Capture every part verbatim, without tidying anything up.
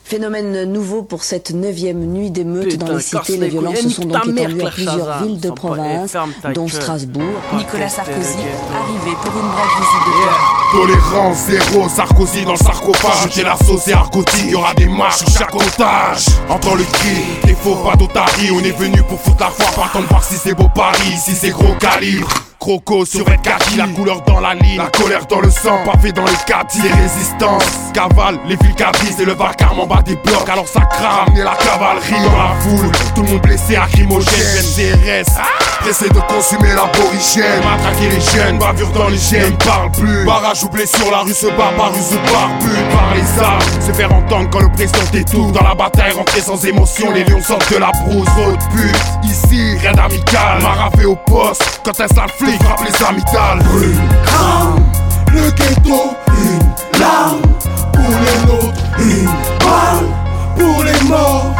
Phénomène nouveau pour cette neuvième nuit d'émeute dans les cités. Les violences se sont donc étendues à plusieurs villes de province, dont Strasbourg. Nicolas Sarkozy, arrivé pour une brève visite de terrain. Tolérance zéro, Sarkozy dans le sarcophage. Jeter la sauce et argotique, il y aura des marches sur chaque otage. Entends le cri, des faux pas d'Otari. On est venu pour foutre la foi, partant de voir si c'est beau Paris, si c'est gros calibre. Croco sur un kaki, la couleur dans la ligne, la colère dans le sang, pavé dans les caddies. Les résistances, cavale, les villes caddies, c'est le vacarme en bas des blocs, alors ça crame. Ramener la cavalerie dans la foule, tout le monde blessé, lacrymogène, C R S, pressé de consumer l'aborigène. Matraquer les jeunes, bavure dans les gènes, parle plus. Barrage ou blessure, la rue se bat par rue se barbue. Par les armes, se faire entendre quand l'oppression t'étouffe. Dans la bataille, rentrer sans émotion, les lions sortent de la brousse. Haute pute, ici, rien d'amical. Marafé au poste, quand t'installe flic, frappe les amygdales. Brûle, crame, le ghetto, une larme. Pour les nôtres, une balle. Pour les morts,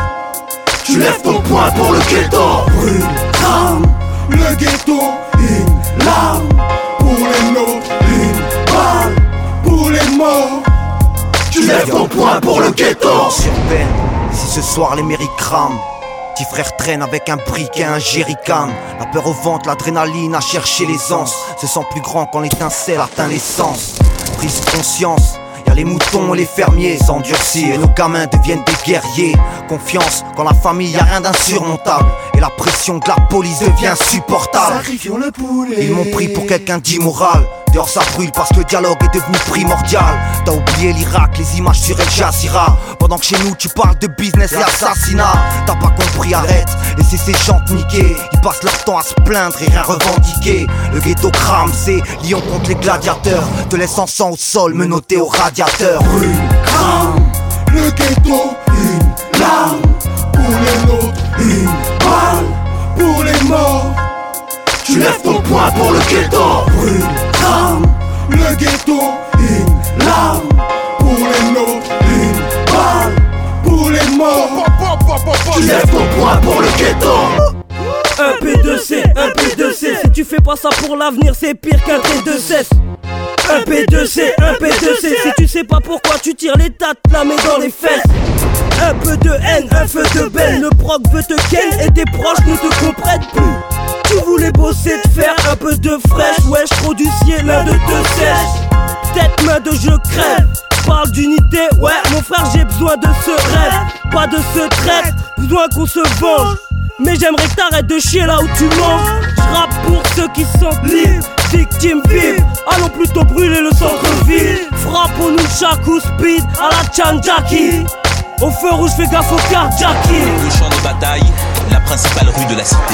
tu lèves ton poing pour le ghetto. Brûle, crame, le ghetto, une larme. Pour les nôtres, une balle. Pour les morts, tu lèves ton poing pour le ghetto. Sur peine, si ce soir les mairies crament, petit frère traîne avec un briquet et un jerrycan. La peur au ventre, l'adrénaline à chercher les anses. Se sent plus grand quand l'étincelle atteint l'essence. Prise de conscience, y'a les moutons et les fermiers s'endurcir et nos gamins deviennent des guerriers. Confiance quand la famille y'a rien d'insurmontable et la pression de la police devient insupportable. Sacrifions le poulet. Ils m'ont pris pour quelqu'un d'immoral. Dehors ça brûle parce que le dialogue est devenu primordial. T'as oublié l'Irak, les images sur El Jazeera. Pendant que chez nous tu parles de business et assassinat. T'as pas compris, arrête, laissez ces gens te niquer. Ils passent leur temps à se plaindre et rien revendiquer. Le ghetto crame, c'est lion contre les gladiateurs. Te laisse en sang au sol, menotté au radiateur. Brûle, crame, le ghetto, une larme. Pour les nôtres, une balle. Pour les morts, tu lèves ton poing pour le ghetto. Brûle, crame, le ghetto, une larme. Pour les nôtres, une balle. Pour les morts, tu lèves ton poing pour le ghetto. Un P deux C, un P deux C. Si tu fais pas ça pour l'avenir, c'est pire qu'un T deux S. Un P deux C, un P deux C. Si tu sais pas pourquoi tu tires les tas, la mets dans les fesses. Un peu de haine, un feu de belle. Le proc veut te ken et tes proches ne te comprennent plus. Tu voulais bosser, te faire un peu de fraîche. Wesh, trop du ciel, l'un de deux sèche. Tête, main de je crève. Parle d'unité, ouais, mon frère, j'ai besoin de ce rêve. Pas de ce traite, besoin qu'on se venge. Mais j'aimerais que t'arrêtes de chier là où tu manges. J'rappe pour ceux qui se sentent libres, victimes vives. Allons plutôt brûler le centre-ville. Frappons-nous chaque coup speed à la Tchandjaki. Au feu rouge, fais gaffe au carjacking. Le champ de bataille, la principale rue de la cité.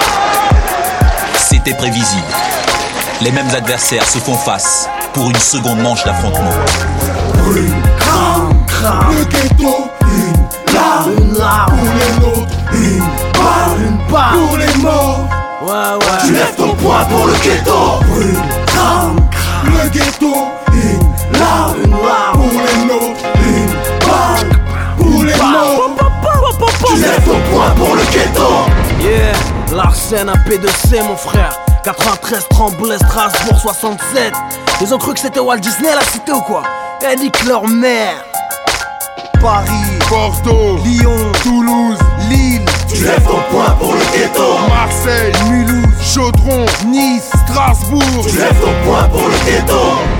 C'était prévisible. Les mêmes adversaires se font face pour une seconde manche d'affrontement. Brûle, crame, crame, le ghetto, une larme, une larme. Pour les nôtres, une balle, une balle. Pour les morts, ouais, ouais. Tu lèves ton poing pour le ghetto. Brûle, crame, crame, le ghetto, une larme, une larme. Pour les nôtres, une balle. Pour les morts, tu lèves ton poing pour le ghetto. Yeah, Larsen, un P deux C mon frère. quatre-vingt-treize, Tremblay, Strasbourg, soixante-sept. Ils ont cru que c'était Walt Disney la cité ou quoi? Eh, nique leur mère. Paris, Bordeaux, Lyon, Toulouse, Lille. Tu lèves ton poing pour le ghetto. Marseille, Mulhouse, Chaudron, Nice, Strasbourg. Tu lèves ton poing pour le ghetto.